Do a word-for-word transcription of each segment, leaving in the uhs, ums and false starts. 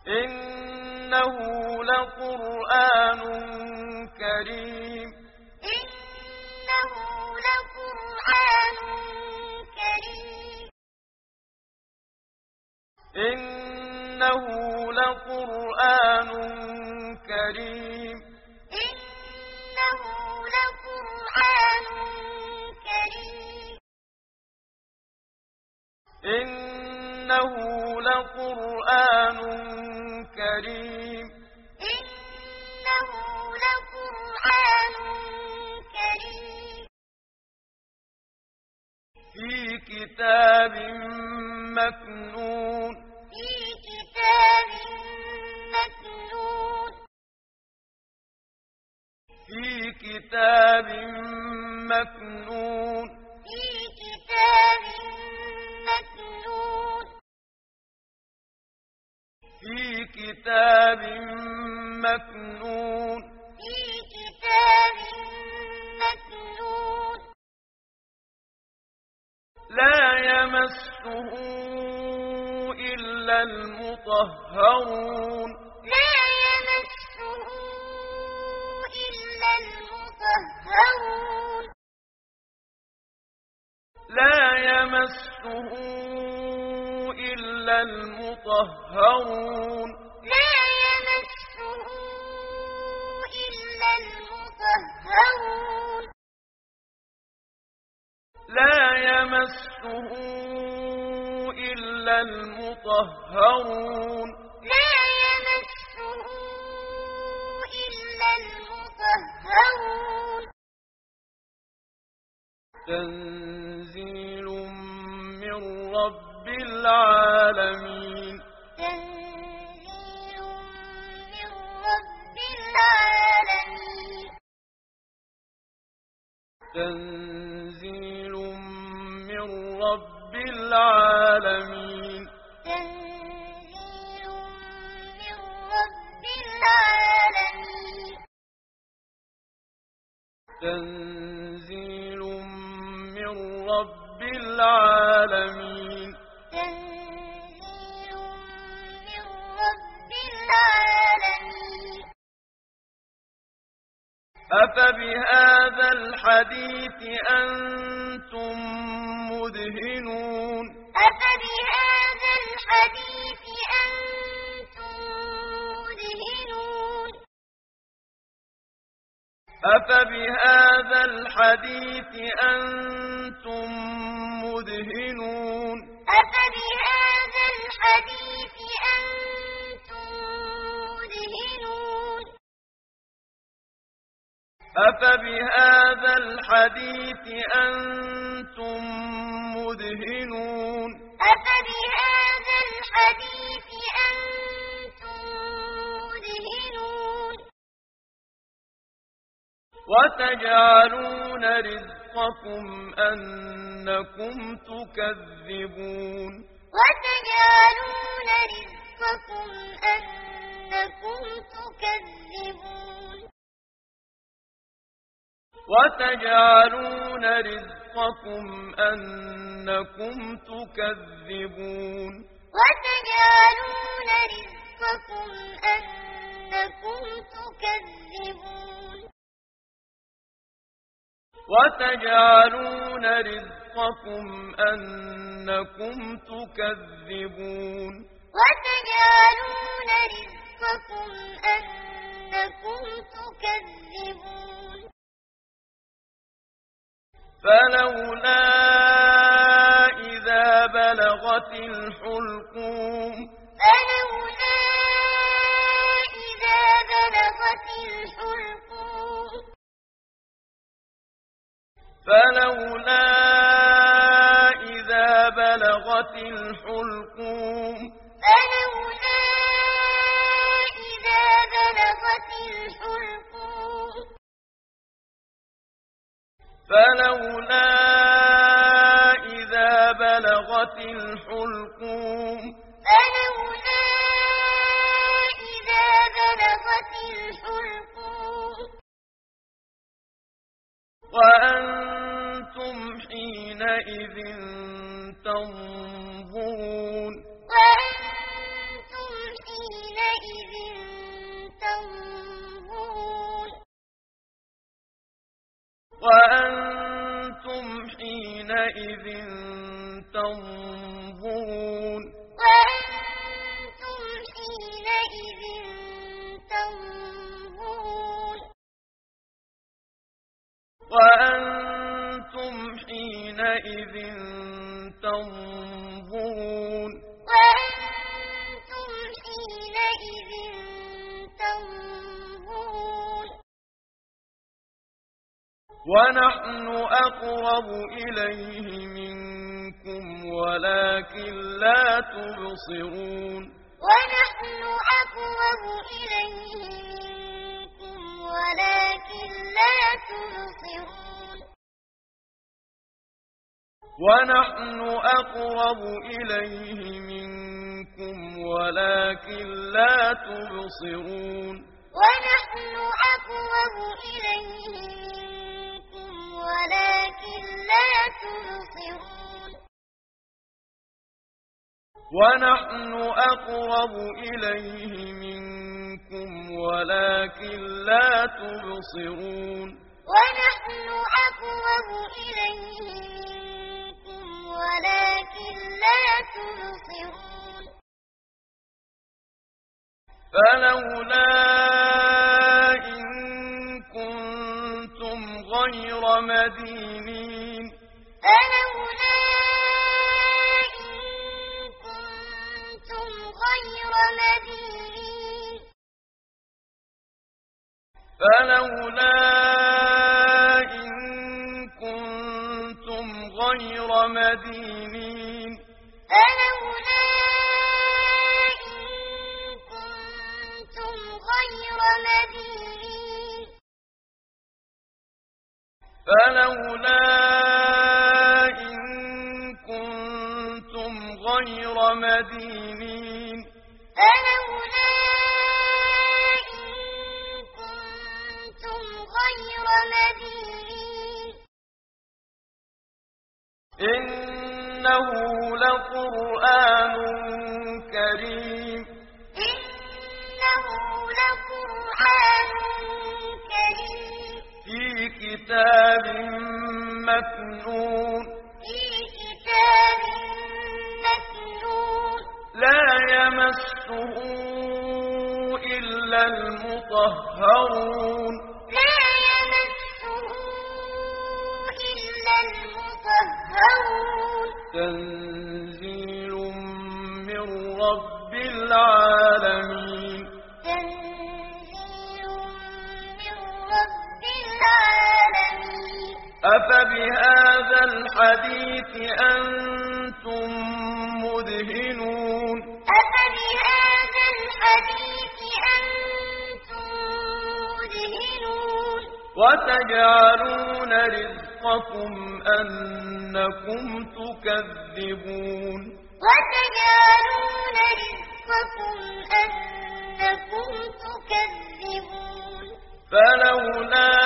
إنه لقرآن كريم إنه لقرآن كريم إنه لقرآن كريم إنه لقرآن كريم إنه لقرآن كريم إنه لقرآن كريم في كتاب مكنون في كتاب مكنون في كتاب مكنون في كتاب مكنون في كتاب مكنون في كتاب مكنون لا يمسه إلا المطهرون لا يمسه إلا المطهرون لا يمسه إلا المطهرون لا يمسه إلا المطهرون لا يمسه إلا المطهرون لا يمسه إلا المطهرون تنزيل من رب العالمين تنزيل من رب العالمين تنزيل من رب العالمين تنزيل من رب العالمين تنزيل من رب العالمين تنزيل من رب العالمين أفبهذا الحديث أنتم مدهنون أفبهذا الحديث أنتم مدهنون أفبهذا الحديث أنتم مدهنون أفبهذا الحديث أنتم مدهنون أفبهذا الحديث أنتم مدهنون أفبهذا الحديث أنتم مدهنون وتجعلون رزقكم أنكم تكذبون وتجعلون رزقكم أنكم تكذبون وتجعلون رزقكم أنكم تكذبون وتجعلون رزقكم أنكم تكذبون وتجعلون رزقكم أنكم تكذبون وتجعلون رزقكم أنكم تكذبون فلولا إذا بلغت الحلقوم فلولا إذا بلغت الحلقوم فلولا إذا بلغت الحلقوم فلولا إذا بلغت الحلقوم فلولا ونحن أقرب إليه منكم ولكن لا تبصرون ونحن أقرب إليه منكم ولكن لا تبصرون ونحن أقرب إليه منكم ولكن لا تبصرون ونحن أقرب إليه منكم ولكن لا تبصرون ونحن أقرب إليه منكم ولكن لا تبصرون ونحن أقرب إليه منكم ولكن لا تبصرون فلولا إن كنتم غير مدينين فلولا إن كنتم غير مدينين فلولا إن كنتم غير مدينين فلولا إن كنتم غير مدينين فلولا إن كنتم غير مدينين فلولا إن كنتم غير مدينين إنه لقرآن كريم إنه لقرآن كريم في كتاب مكنون في كتاب مكنون لا يمسه إلا المطهرون لا يمسه إلا المطهرون تنزيل من رب العالمين تنزيل من رب العالمين أفبهذا الحديث أنتم مدهنون أفبهذا الحديث أنتم مدهنون وتجعلون رزقكم أنكم تكذبون وتجعلون رزقكم أنكم تكذبون فلولا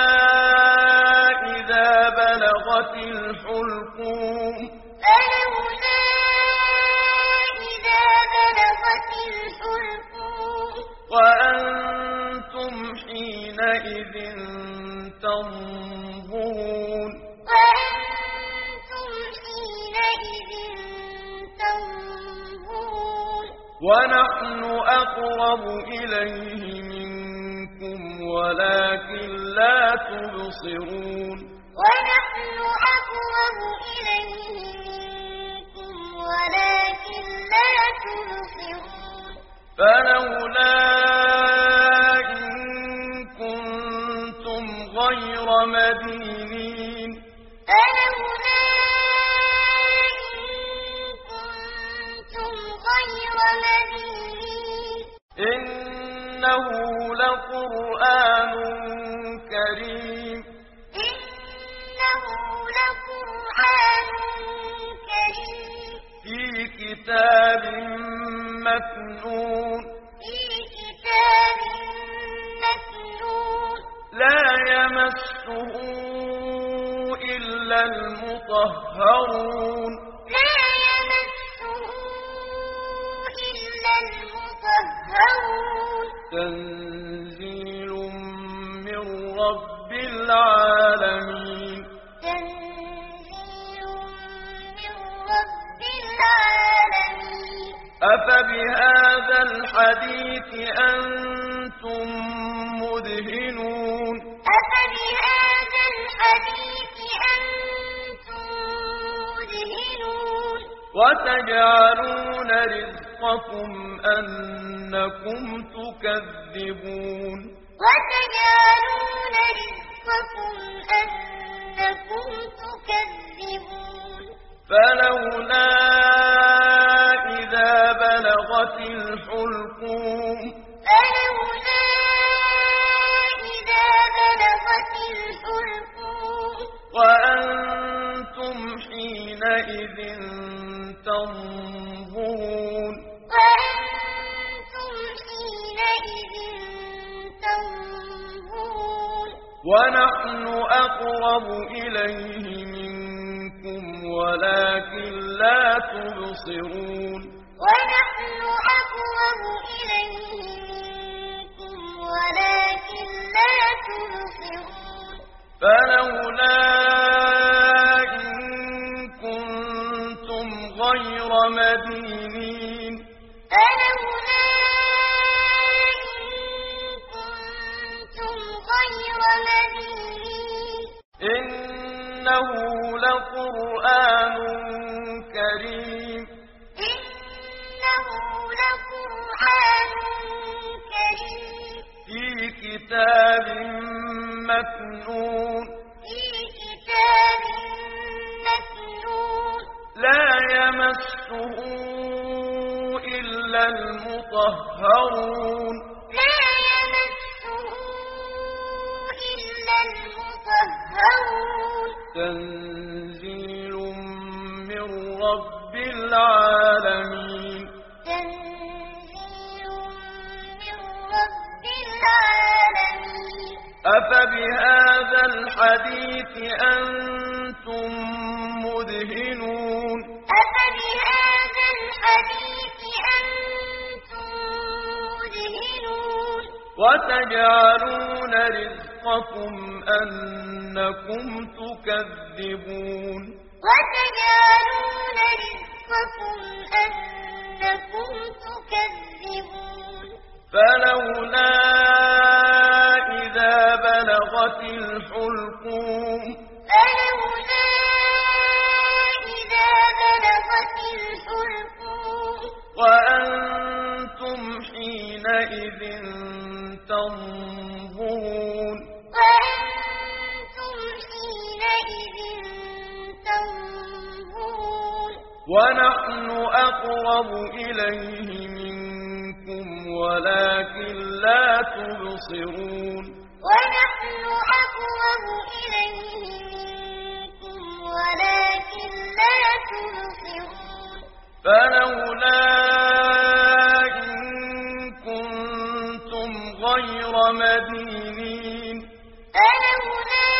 إذا بلغت الحلقوم فلولا إذا بلغت الحلقوم وأنتم حينئذ تنظرون وأنتم حينئذ تنظرون ونحن أقرب إليه منكم ولكن لا تبصرون ونحن أقرب إليه منكم ولكن لا تبصرون فلولا إن كنتم غير مدينين فلولا إن كنتم غير مدينين إنه لقرآن كريم إنه لقرآن كريم في كتاب مكنون في كتاب مكنون لا يمسه إلا المطهرون لا يمسه إلا المطهرون تنزيل من رب العالمين تنزيل من رب العالمين أفبهذا الحديث أنتم مدهنون أفبهذا الحديث أنتم مدهنون وتجعلون رزقكم أنكم تكذبون وتجعلون رزقكم أنكم أنكم تكذبون فلولا إذا بلغت الحلقوم فلولا إذا بلغت الحلقوم وأنتم حينئذ تنظرون وأنتم حينئذ تنظرون ونحن أقرب إليه منكم ولكن لا تبصرون ونحن أقرب إليه منكم ولكن لا تبصرون فلولا إن كنتم غير مدينين فلولا إن كنتم غير مدينين إنه لقرآن كريم إنه لقرآن كريم في كتاب مكنون في كتاب مكنون لا يمسه إلا المطهرون لا يمسه إلا المطهرون تنزيل من رب العالمين تنزيل من رب العالمين أفبهذا الحديث أنتم مدهنون أفبهذا الحديث أنتم مدهنون وتجعلون رزقكم أنكم تكذبون وتجعلون رزقكم أنكم تكذبون فلولا إذا بلغت الحلقوم فلولا إذا بلغت الحلقوم وأنتم حينئذ تنظرون وأنتم حينئذ تنظرون ونحن أقرب إليه منكم ولكن لا تبصرون ونحن أقرب إليه منكم ولكن لا تبصرون فلولا إن كنتم غير مدينين فلولا